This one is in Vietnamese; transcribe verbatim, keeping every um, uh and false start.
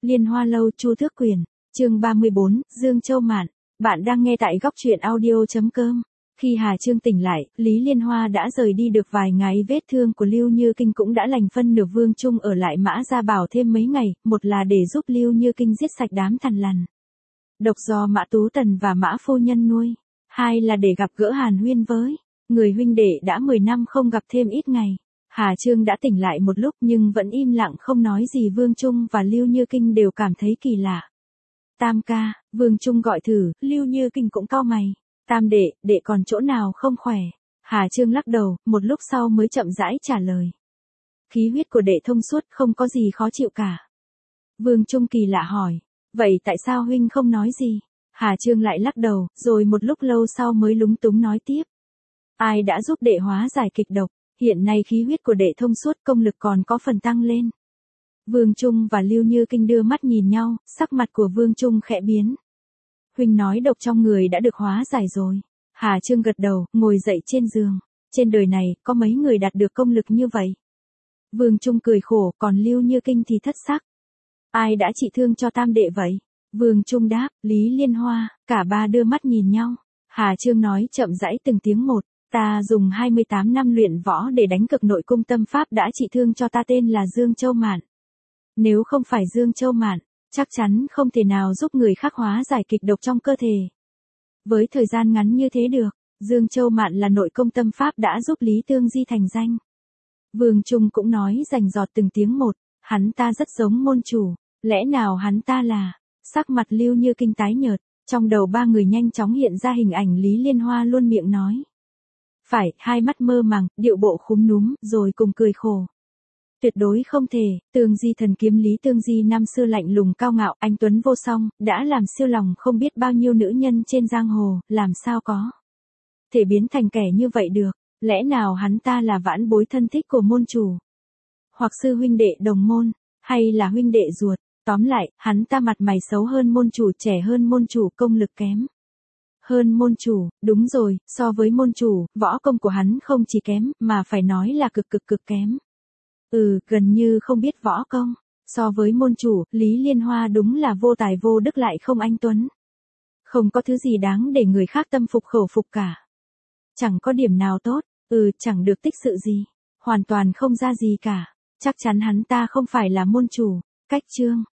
Liên Hoa Lâu Chu Thước Quyền, chương ba mươi bốn, Dương Châu Mạn. Bạn đang nghe tại góc truyện audio.com. Khi Hà Chương tỉnh lại, Lý Liên Hoa đã rời đi được vài ngày, vết thương của Lưu Như Kinh cũng đã lành, phân nửa Vương Trung ở lại Mã Gia Bảo thêm mấy ngày, một là để giúp Lưu Như Kinh giết sạch đám thằn lằn độc do Mã Tú Tần và Mã phu nhân nuôi, hai là để gặp gỡ Hàn Huyên với người huynh đệ đã mười năm không gặp thêm ít ngày. Hà Chương đã tỉnh lại một lúc nhưng vẫn im lặng không nói gì. Vương Trung và Lưu Như Kinh đều cảm thấy kỳ lạ. Tam ca, Vương Trung gọi thử, Lưu Như Kinh cũng cau mày. Tam đệ, đệ còn chỗ nào không khỏe? Hà Chương lắc đầu, một lúc sau mới chậm rãi trả lời. Khí huyết của đệ thông suốt, không có gì khó chịu cả. Vương Trung kỳ lạ hỏi, vậy tại sao huynh không nói gì? Hà Chương lại lắc đầu, rồi một lúc lâu sau mới lúng túng nói tiếp. Ai đã giúp đệ hóa giải kịch độc? Hiện nay khí huyết của đệ thông suốt, công lực còn có phần tăng lên. Vương Trung và Lưu Như Kinh đưa mắt nhìn nhau, sắc mặt của Vương Trung khẽ biến. Huynh nói độc trong người đã được hóa giải rồi. Hà Chương gật đầu, ngồi dậy trên giường. Trên đời này, có mấy người đạt được công lực như vậy? Vương Trung cười khổ, còn Lưu Như Kinh thì thất sắc. Ai đã trị thương cho tam đệ vậy? Vương Trung đáp, Lý Liên Hoa. Cả ba đưa mắt nhìn nhau. Hà Chương nói chậm rãi từng tiếng một. Ta dùng hai mươi tám năm luyện võ để đánh cực nội cung tâm pháp đã trị thương cho ta, tên là Dương Châu Mạn. Nếu không phải Dương Châu Mạn, chắc chắn không thể nào giúp người khác hóa giải kịch độc trong cơ thể. Với thời gian ngắn như thế được, Dương Châu Mạn là nội công tâm pháp đã giúp Lý Tương Di thành danh. Vương Trung cũng nói rành rọt từng tiếng một, hắn ta rất giống môn chủ, lẽ nào hắn ta là? Sắc mặt Lưu Như Kinh tái nhợt, trong đầu ba người nhanh chóng hiện ra hình ảnh Lý Liên Hoa luôn miệng nói. Phải, hai mắt mơ màng, điệu bộ khúm núm, rồi cùng cười khổ. Tuyệt đối không thể, Tương Di thần kiếm Lý Tương Di năm xưa lạnh lùng cao ngạo, anh tuấn vô song, đã làm siêu lòng không biết bao nhiêu nữ nhân trên giang hồ, làm sao có thể biến thành kẻ như vậy được? Lẽ nào hắn ta là vãn bối thân thích của môn chủ? Hoặc sư huynh đệ đồng môn, hay là huynh đệ ruột? Tóm lại, hắn ta mặt mày xấu hơn môn chủ, trẻ hơn môn chủ, công lực kém hơn môn chủ. Đúng rồi, so với môn chủ, võ công của hắn không chỉ kém, mà phải nói là cực cực cực kém. Ừ, gần như không biết võ công. So với môn chủ, Lý Liên Hoa đúng là vô tài vô đức lại không anh tuấn. Không có thứ gì đáng để người khác tâm phục khẩu phục cả. Chẳng có điểm nào tốt, ừ, chẳng được tích sự gì. Hoàn toàn không ra gì cả. Chắc chắn hắn ta không phải là môn chủ. Cách chương